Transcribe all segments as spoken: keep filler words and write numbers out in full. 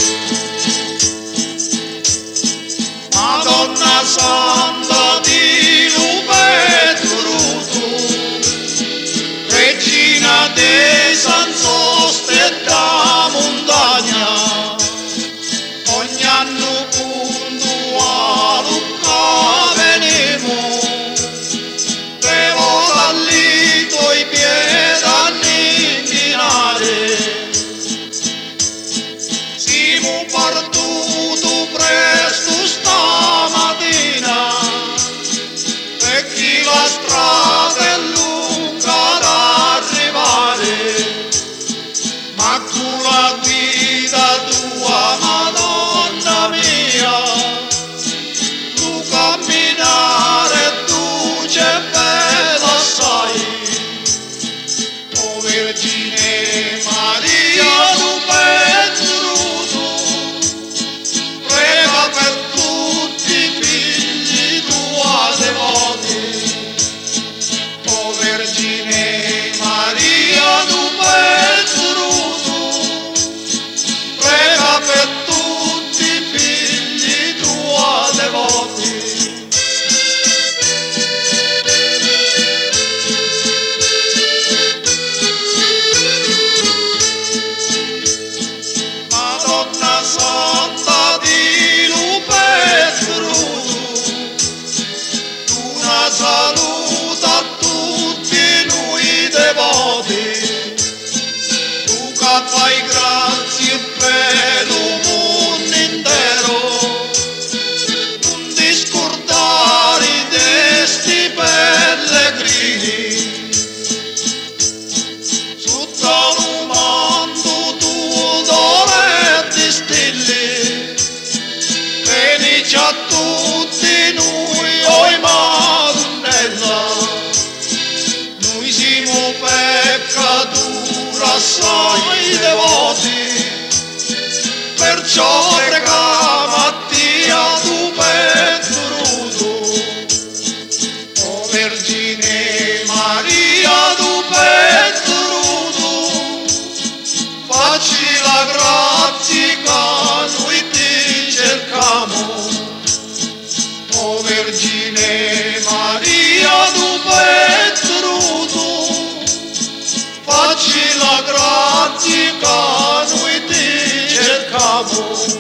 Madonna Santa di Lupeturutu, Regina dei Sanzoste e da montagna, ogni anno puntuale Lucca veniamo, tre volte lì tuoi piedi a inchinare, siamo partuti presto stamattina, perché la strada è lunga da arrivare, ma con la guida tua Madonna mia, tu camminare tu c'è bella assai, o Vergine Maria tu pensuto, prega per tutti i figli tua devoti, o Vergine Maria tu pensuto, prega per tutti i figli tua devoti. Madonna Santa di Lupeturutu, tu una saluta a tutti noi devoti, tu che fai grazie per il mondo intero, non ti scordare di sti pellegrini, sotto un mondo tu dovresti stille, venici a tutti noi, oi Madonnella, noi siamo peccatori assai devoti, perciò preghiamo a Dio tu pensuto, o Vergine Maria tu pensuto, facci la grazia che noi ti cercamo, o Vergine Maria tu pensuto, facci la grazia che noi ti cercamo.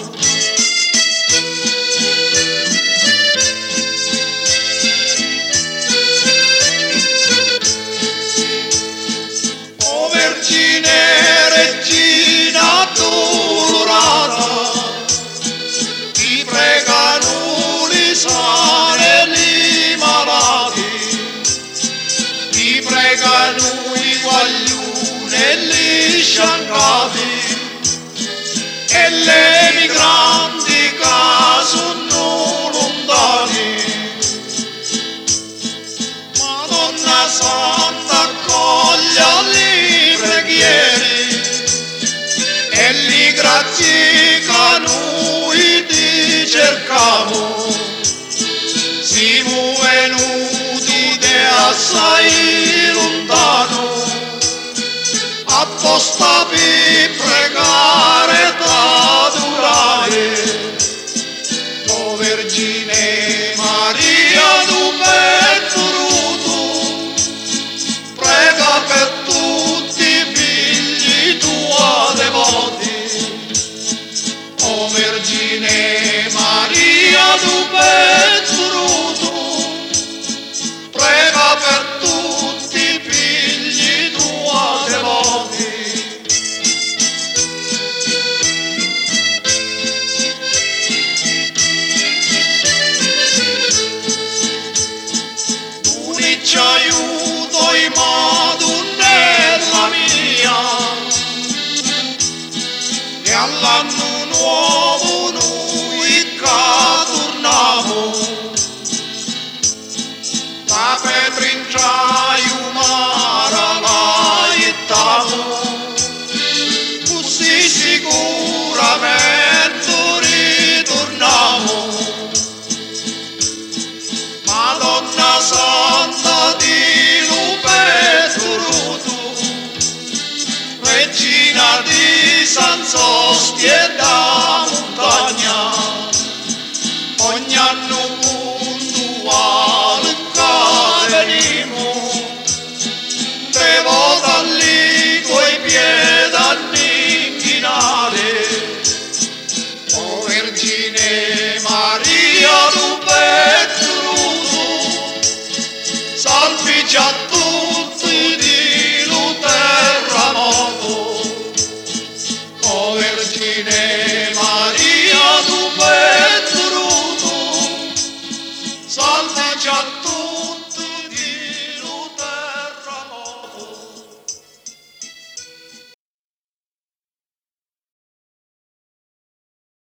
O Vergine Regina dolorata, ti pregano li sani e li malati, ti pregano i guaglioni e li sciancati, e le migranti che sono lontani. Madonna Santa accoglia le preghiere e le grazie che noi ti cercamo, siamo venuti da assai lontano, apposta per pregare ed adorare, o Vergine Maria tu pensuto, prega per tutti i figli tua devoti, o Vergine Maria tu pensuto, prega per tutti i figli tua devoti. Ci aiuto i Madonnella mia, e all'anno nuovo noi